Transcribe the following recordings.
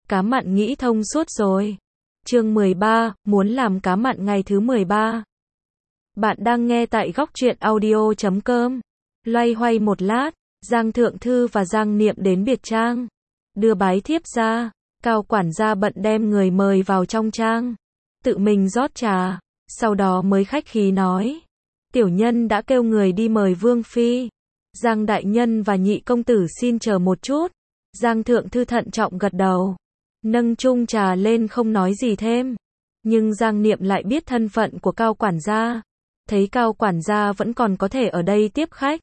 Cá mặn nghĩ thông suốt rồi. Chương 13, muốn làm cá mặn ngày thứ 13. Bạn đang nghe tại góc truyện audio.com. Loay hoay một lát, Giang Thượng Thư và Giang Niệm đến biệt trang. Đưa bái thiếp ra, Cao quản gia bận đem người mời vào trong trang. Tự mình rót trà, sau đó mới khách khí nói. Tiểu nhân đã kêu người đi mời Vương Phi. Giang Đại Nhân và Nhị Công Tử xin chờ một chút. Giang Thượng Thư thận trọng gật đầu. Nâng chung trà lên không nói gì thêm. Nhưng Giang Niệm lại biết thân phận của Cao quản gia. Thấy Cao quản gia vẫn còn có thể ở đây tiếp khách.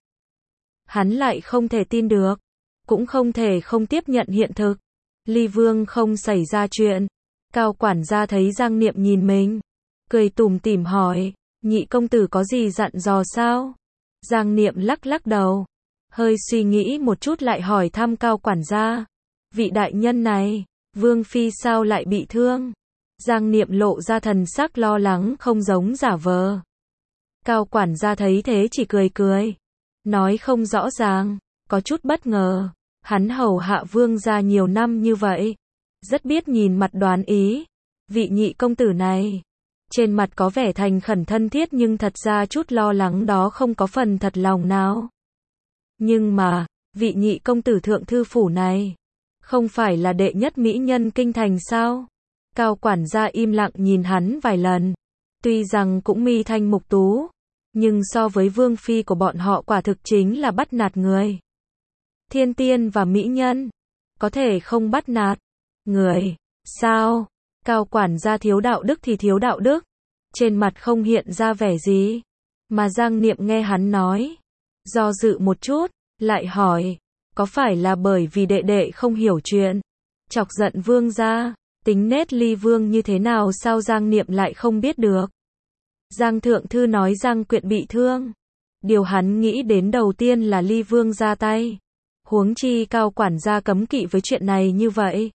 Hắn lại không thể tin được. Cũng không thể không tiếp nhận hiện thực. Ly Vương không xảy ra chuyện. Cao quản gia thấy Giang Niệm nhìn mình. Cười tủm tỉm hỏi. Nhị Công Tử có gì dặn dò sao? Giang Niệm lắc lắc đầu. Hơi suy nghĩ một chút lại hỏi thăm Cao quản gia. Vị đại nhân này, Vương Phi sao lại bị thương? Giang Niệm lộ ra thần sắc lo lắng không giống giả vờ. Cao quản gia thấy thế chỉ cười cười. Nói không rõ ràng, có chút bất ngờ. Hắn hầu hạ Vương gia nhiều năm như vậy. Rất biết nhìn mặt đoán ý. Vị Nhị Công Tử này. Trên mặt có vẻ thành khẩn thân thiết nhưng thật ra chút lo lắng đó không có phần thật lòng nào. Nhưng mà, vị Nhị Công Tử Thượng Thư Phủ này, không phải là đệ nhất mỹ nhân kinh thành sao? Cao quản gia im lặng nhìn hắn vài lần. Tuy rằng cũng mi thanh mục tú, nhưng so với Vương Phi của bọn họ quả thực chính là bắt nạt người. Thiên tiên và mỹ nhân, có thể không bắt nạt người, sao? Cao quản gia thiếu đạo đức thì thiếu đạo đức, trên mặt không hiện ra vẻ gì. Mà Giang Niệm nghe hắn nói, do dự một chút, lại hỏi, có phải là bởi vì đệ đệ không hiểu chuyện, chọc giận Vương gia, tính nết Ly Vương như thế nào sao Giang Niệm lại không biết được. Giang Thượng Thư nói Giang Quyện bị thương. Điều hắn nghĩ đến đầu tiên là Ly Vương ra tay. Huống chi Cao quản gia cấm kỵ với chuyện này như vậy.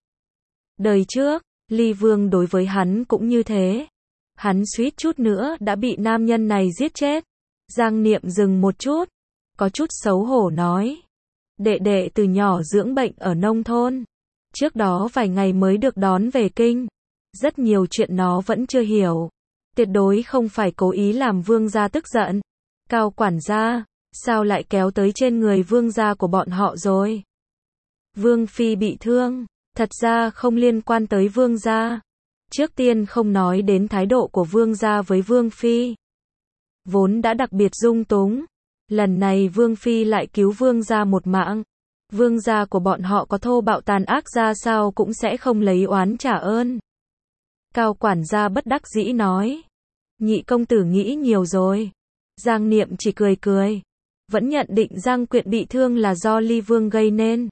Đời trước, Ly Vương đối với hắn cũng như thế. Hắn suýt chút nữa đã bị nam nhân này giết chết. Giang Niệm dừng một chút, có chút xấu hổ nói. Đệ đệ từ nhỏ dưỡng bệnh ở nông thôn. Trước đó vài ngày mới được đón về kinh. Rất nhiều chuyện nó vẫn chưa hiểu. Tuyệt đối không phải cố ý làm Vương gia tức giận. Cao quản gia, sao lại kéo tới trên người Vương gia của bọn họ rồi? Vương Phi bị thương, thật ra không liên quan tới Vương gia. Trước tiên không nói đến thái độ của Vương gia với Vương Phi. Vốn đã đặc biệt dung túng. Lần này Vương Phi lại cứu Vương gia một mạng. Vương gia của bọn họ có thô bạo tàn ác ra sao cũng sẽ không lấy oán trả ơn. Cao quản gia bất đắc dĩ nói. Nhị Công Tử nghĩ nhiều rồi. Giang Niệm chỉ cười cười. Vẫn nhận định Giang Quyện bị thương là do Ly Vương gây nên.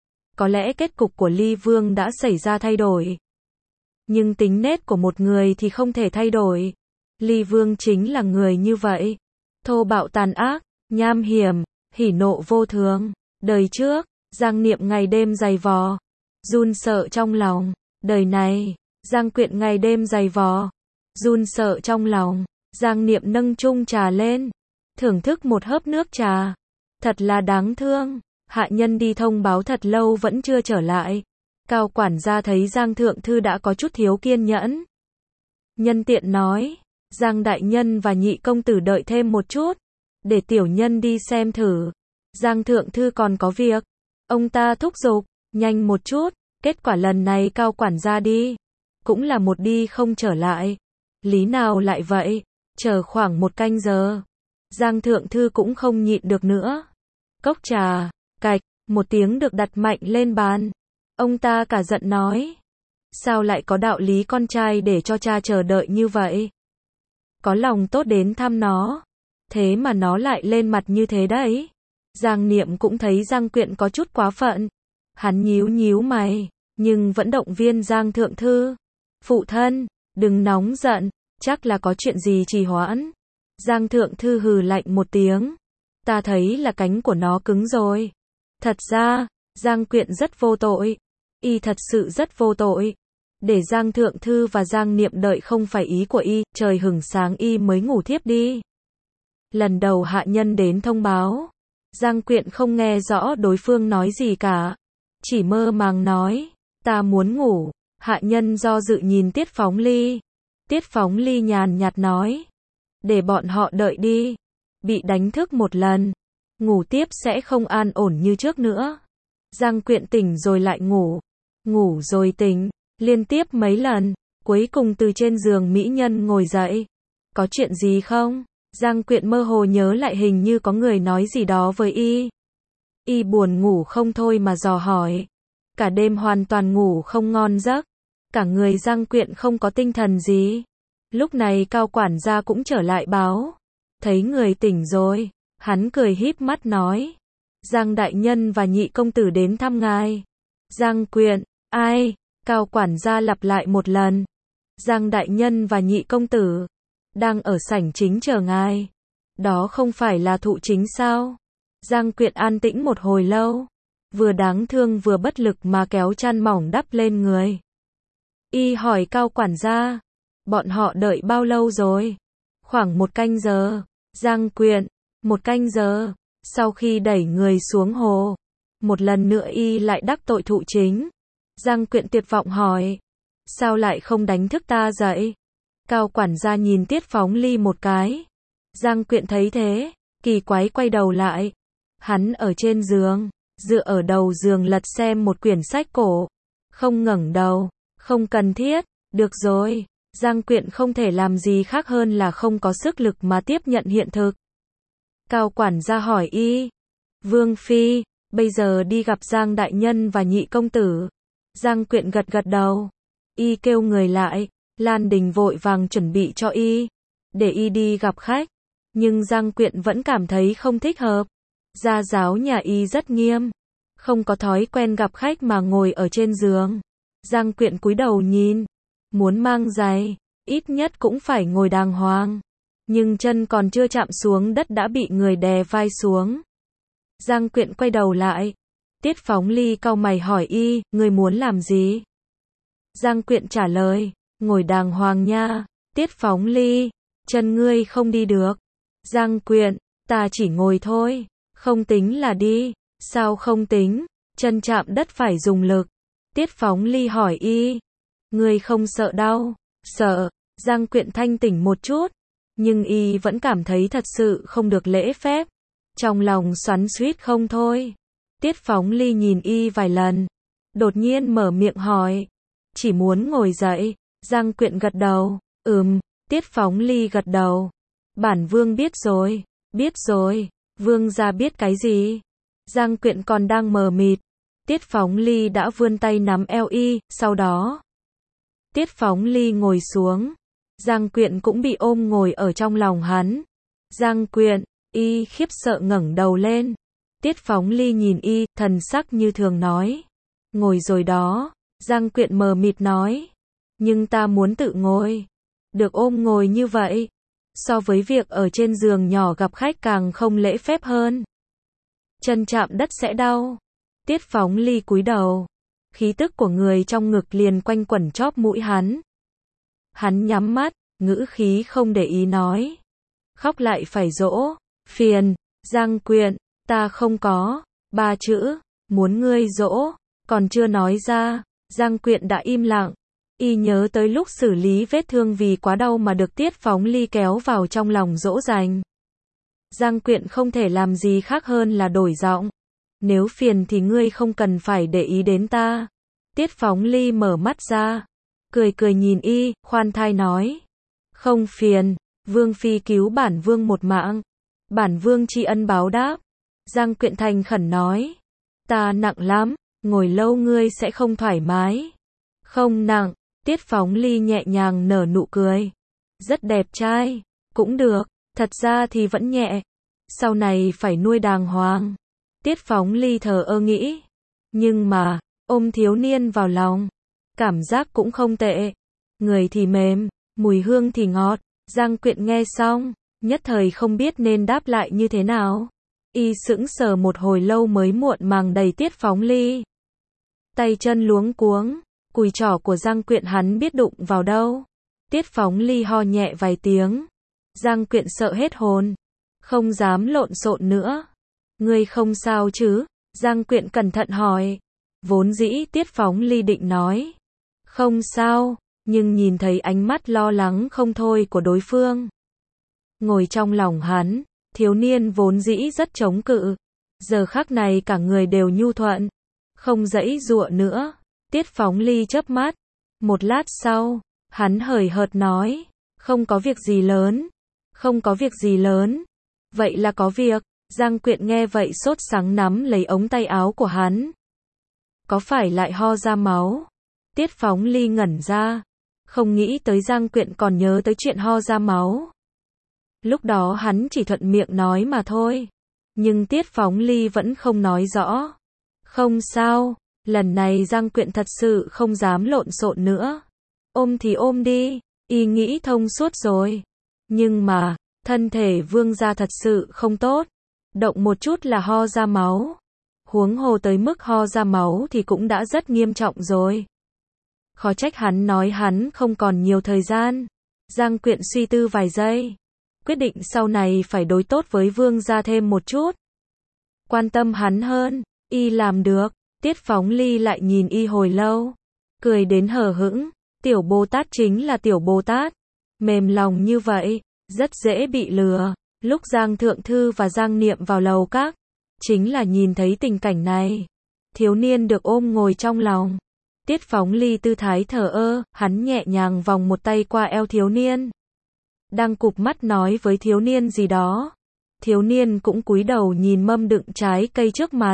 Có lẽ kết cục của Ly Vương đã xảy ra thay đổi. Nhưng tính nết của một người thì không thể thay đổi. Ly Vương chính là người như vậy. Thô bạo tàn ác, nham hiểm, hỉ nộ vô thường. Đời trước, Giang Niệm ngày đêm giày vò. Run sợ trong lòng. Đời này, Giang Quyện ngày đêm giày vò. Run sợ trong lòng. Giang Niệm nâng chung trà lên. Thưởng thức một hớp nước trà. Thật là đáng thương. Hạ nhân đi thông báo thật lâu vẫn chưa trở lại. Cao quản gia thấy Giang Thượng Thư đã có chút thiếu kiên nhẫn. Nhân tiện nói. Giang Đại Nhân và Nhị Công Tử đợi thêm một chút. Để tiểu nhân đi xem thử. Giang Thượng Thư còn có việc. Ông ta thúc giục. Nhanh một chút. Kết quả lần này Cao quản gia đi. Cũng là một đi không trở lại. Lý nào lại vậy? Chờ khoảng một canh giờ. Giang Thượng Thư cũng không nhịn được nữa. Cốc trà, cạch, một tiếng được đặt mạnh lên bàn. Ông ta cả giận nói. Sao lại có đạo lý con trai để cho cha chờ đợi như vậy? Có lòng tốt đến thăm nó. Thế mà nó lại lên mặt như thế đấy. Giang Niệm cũng thấy Giang Quyện có chút quá phận. Hắn nhíu nhíu mày, nhưng vẫn động viên Giang Thượng Thư. Phụ thân, đừng nóng giận, chắc là có chuyện gì trì hoãn. Giang Thượng Thư hừ lạnh một tiếng. Ta thấy là cánh của nó cứng rồi. Thật ra, Giang Quyện rất vô tội. Y thật sự rất vô tội. Để Giang Thượng Thư và Giang Niệm đợi không phải ý của y, trời hửng sáng y mới ngủ thiếp đi. Lần đầu hạ nhân đến thông báo. Giang Quyện không nghe rõ đối phương nói gì cả. Chỉ mơ màng nói. Ta muốn ngủ. Hạ nhân do dự nhìn Tiết Phóng Ly. Tiết Phóng Ly nhàn nhạt nói. Để bọn họ đợi đi. Bị đánh thức một lần. Ngủ tiếp sẽ không an ổn như trước nữa. Giang Quyện tỉnh rồi lại ngủ. Ngủ rồi tỉnh. Liên tiếp mấy lần. Cuối cùng từ trên giường mỹ nhân ngồi dậy. Có chuyện gì không? Giang Quyện mơ hồ nhớ lại hình như có người nói gì đó với y. Y buồn ngủ không thôi mà dò hỏi. Cả đêm hoàn toàn ngủ không ngon giấc. Cả người Giang Quyện không có tinh thần gì. Lúc này Cao quản gia cũng trở lại báo. Thấy người tỉnh rồi. Hắn cười híp mắt nói. Giang đại nhân và nhị công tử đến thăm ngài. Giang Quyện, ai? Cao quản gia lặp lại một lần. Giang đại nhân và nhị công tử. Đang ở sảnh chính chờ ngài. Đó không phải là Thụ Chính sao? Giang Quyện an tĩnh một hồi lâu. Vừa đáng thương vừa bất lực mà kéo chăn mỏng đắp lên người. Y hỏi Cao quản gia. Bọn họ đợi bao lâu rồi? Khoảng 1 canh giờ. Giang Quyện, 1 canh giờ. Sau khi đẩy người xuống hồ. Một lần nữa y lại đắc tội Thụ Chính. Giang Quyện tuyệt vọng hỏi. Sao lại không đánh thức ta dậy? Cao quản gia nhìn Tiết Phóng Ly một cái. Giang Quyện thấy thế. Kỳ quái quay đầu lại. Hắn ở trên giường. Dựa ở đầu giường lật xem một quyển sách cổ. Không ngẩng đầu. Không cần thiết. Được rồi. Giang Quyện không thể làm gì khác hơn là không có sức lực mà tiếp nhận hiện thực. Cao quản gia hỏi y. Vương Phi, bây giờ đi gặp Giang đại nhân và nhị công tử. Giang Quyện gật gật đầu. Y kêu người lại. Lan Đình vội vàng chuẩn bị cho y. Để y đi gặp khách. Nhưng Giang Quyện vẫn cảm thấy không thích hợp. Gia giáo nhà y rất nghiêm. Không có thói quen gặp khách mà ngồi ở trên giường. Giang Quyện cúi đầu nhìn. Muốn mang giày, ít nhất cũng phải ngồi đàng hoàng. Nhưng chân còn chưa chạm xuống đất đã bị người đè vai xuống. Giang Quyện quay đầu lại. Tiết Phóng Ly cau mày hỏi y, ngươi muốn làm gì? Giang Quyện trả lời, ngồi đàng hoàng nha. Tiết Phóng Ly, chân ngươi không đi được. Giang Quyện, ta chỉ ngồi thôi, không tính là đi. Sao không tính? Chân chạm đất phải dùng lực. Tiết Phóng Ly hỏi y. Ngươi không sợ đau? Sợ. Giang Quyện thanh tỉnh một chút. Nhưng y vẫn cảm thấy thật sự không được lễ phép. Trong lòng xoắn xuýt không thôi. Tiết Phóng Ly nhìn y vài lần. Đột nhiên mở miệng hỏi. Chỉ muốn ngồi dậy. Giang Quyện gật đầu. Tiết Phóng Ly gật đầu. Bản vương biết rồi. Biết rồi. Vương gia biết cái gì? Giang Quyện còn đang mờ mịt. Tiết Phóng Ly đã vươn tay nắm eo y, sau đó. Tiết Phóng Ly ngồi xuống. Giang Quyện cũng bị ôm ngồi ở trong lòng hắn. Giang Quyện, y khiếp sợ ngẩng đầu lên. Tiết Phóng Ly nhìn y, thần sắc như thường nói. Ngồi rồi đó. Giang Quyện mờ mịt nói. Nhưng ta muốn tự ngồi. Được ôm ngồi như vậy. So với việc ở trên giường nhỏ gặp khách càng không lễ phép hơn. Chân chạm đất sẽ đau. Tiết Phóng Ly cúi đầu. Khí tức của người trong ngực liền quanh quẩn chóp mũi hắn. Hắn nhắm mắt, ngữ khí không để ý nói. Khóc lại phải dỗ. Phiền. Giang Quyện, ta không có. 3 chữ. Muốn ngươi dỗ. Còn chưa nói ra. Giang Quyện đã im lặng. Y nhớ tới lúc xử lý vết thương vì quá đau mà được Tiết Phóng Ly kéo vào trong lòng dỗ dành. Giang Quyện không thể làm gì khác hơn là đổi giọng. Nếu phiền thì ngươi không cần phải để ý đến ta. Tiết Phóng Ly mở mắt ra. Cười cười nhìn y, khoan thai nói. Không phiền, Vương Phi cứu bản vương một mạng. Bản vương tri ân báo đáp. Giang Quyện thành khẩn nói. Ta nặng lắm, ngồi lâu ngươi sẽ không thoải mái. Không nặng. Tiết Phóng Ly nhẹ nhàng nở nụ cười. Rất đẹp trai. Cũng được, thật ra thì vẫn nhẹ. Sau này phải nuôi đàng hoàng. Tiết Phóng Ly thờ ơ nghĩ. Nhưng mà, ôm thiếu niên vào lòng. Cảm giác cũng không tệ. Người thì mềm, mùi hương thì ngọt. Giang Quyện nghe xong, nhất thời không biết nên đáp lại như thế nào. Y sững sờ một hồi lâu mới muộn màng đầy Tiết Phóng Ly. Tay chân luống cuống. Cùi trỏ của Giang Quyện hắn biết đụng vào đâu. Tiết Phóng Ly ho nhẹ vài tiếng. Giang Quyện sợ hết hồn. Không dám lộn xộn nữa. Ngươi không sao chứ? Giang Quyện cẩn thận hỏi. Vốn dĩ Tiết Phóng Ly định nói, không sao, nhưng nhìn thấy ánh mắt lo lắng không thôi của đối phương. Ngồi trong lòng hắn, thiếu niên vốn dĩ rất chống cự. Giờ khắc này cả người đều nhu thuận, không giãy giụa nữa. Tiết Phóng Ly chớp mắt. Một lát sau, hắn hời hợt nói, không có việc gì lớn, không có việc gì lớn. Vậy là có việc. Giang Quyện nghe vậy sốt sắng nắm lấy ống tay áo của hắn. Có phải lại ho ra máu? Tiết Phóng Ly ngẩn ra, không nghĩ tới Giang Quyện còn nhớ tới chuyện ho ra máu. Lúc đó hắn chỉ thuận miệng nói mà thôi. Nhưng Tiết Phóng Ly vẫn không nói rõ. Không sao, lần này Giang Quyện thật sự không dám lộn xộn nữa. Ôm thì ôm đi, y nghĩ thông suốt rồi. Nhưng mà, thân thể Vương gia thật sự không tốt. Động một chút là ho ra máu. Huống hồ tới mức ho ra máu thì cũng đã rất nghiêm trọng rồi. Khó trách hắn nói hắn không còn nhiều thời gian. Giang Quyện suy tư vài giây. Quyết định sau này phải đối tốt với Vương gia thêm một chút. Quan tâm hắn hơn, y làm được. Tiết Phóng Ly lại nhìn y hồi lâu. Cười đến hờ hững. Tiểu Bồ Tát chính là Tiểu Bồ Tát. Mềm lòng như vậy, rất dễ bị lừa. Lúc Giang Thượng Thư và Giang Niệm vào lầu các, chính là nhìn thấy tình cảnh này. Thiếu niên được ôm ngồi trong lòng. Tiết Phóng Ly tư thái thờ ơ, hắn nhẹ nhàng vòng một tay qua eo thiếu niên. Đang cụp mắt nói với thiếu niên gì đó. Thiếu niên cũng cúi đầu nhìn mâm đựng trái cây trước mặt.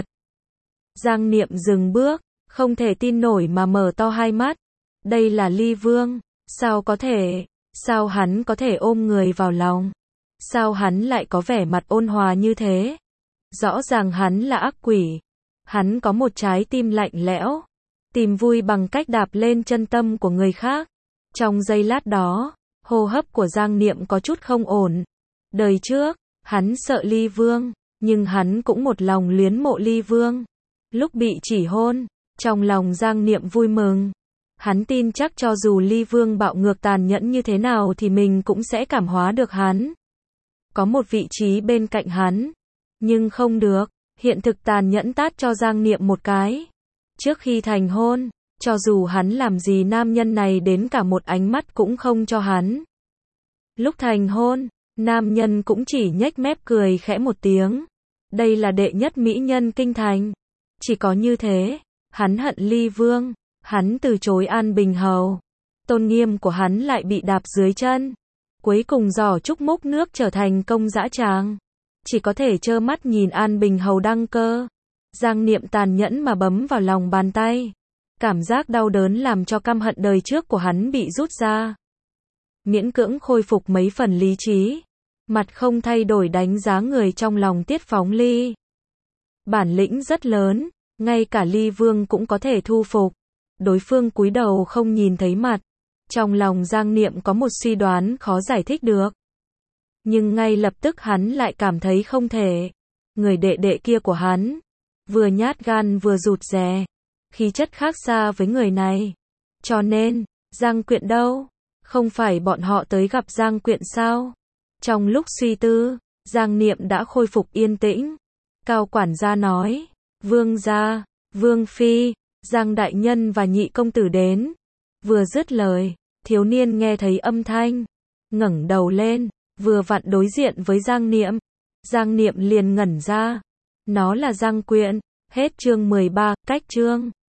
Giang Niệm dừng bước, không thể tin nổi mà mở to hai mắt. Đây là Ly Vương, sao có thể, sao hắn có thể ôm người vào lòng? Sao hắn lại có vẻ mặt ôn hòa như thế? Rõ ràng hắn là ác quỷ. Hắn có một trái tim lạnh lẽo, tìm vui bằng cách đạp lên chân tâm của người khác. Trong giây lát đó, hô hấp của Giang Niệm có chút không ổn. Đời trước, hắn sợ Ly Vương, nhưng hắn cũng một lòng luyến mộ Ly Vương. Lúc bị chỉ hôn, trong lòng Giang Niệm vui mừng. Hắn tin chắc cho dù Ly Vương bạo ngược tàn nhẫn như thế nào thì mình cũng sẽ cảm hóa được hắn. Có một vị trí bên cạnh hắn. Nhưng không được, hiện thực tàn nhẫn tát cho Giang Niệm một cái. Trước khi thành hôn, cho dù hắn làm gì nam nhân này đến cả một ánh mắt cũng không cho hắn. Lúc thành hôn, nam nhân cũng chỉ nhếch mép cười khẽ một tiếng. Đây là đệ nhất mỹ nhân kinh thành. Chỉ có như thế, hắn hận Ly Vương, hắn từ chối An Bình Hầu. Tôn nghiêm của hắn lại bị đạp dưới chân. Cuối cùng giỏ trúc múc nước trở thành công dã tràng. Chỉ có thể trơ mắt nhìn An Bình Hầu đăng cơ. Giang Niệm tàn nhẫn mà bấm vào lòng bàn tay. Cảm giác đau đớn làm cho căm hận đời trước của hắn bị rút ra. Miễn cưỡng khôi phục mấy phần lý trí. Mặt không thay đổi đánh giá người trong lòng Tiết Phóng Ly. Bản lĩnh rất lớn, ngay cả Ly Vương cũng có thể thu phục. Đối phương cúi đầu không nhìn thấy mặt. Trong lòng Giang Niệm có một suy đoán khó giải thích được. Nhưng ngay lập tức hắn lại cảm thấy không thể. Người đệ đệ kia của hắn, vừa nhát gan vừa rụt rè. Khí chất khác xa với người này. Cho nên, Giang Quyện đâu? Không phải bọn họ tới gặp Giang Quyện sao? Trong lúc suy tư, Giang Niệm đã khôi phục yên tĩnh. Cao quản gia nói, Vương gia, Vương phi, Giang đại nhân và nhị công tử đến. Vừa dứt lời, thiếu niên nghe thấy âm thanh, ngẩng đầu lên, vừa vặn đối diện với Giang Niệm. Giang Niệm liền ngẩn ra. Nó là Giang Quyện. Hết chương 13, cách chương.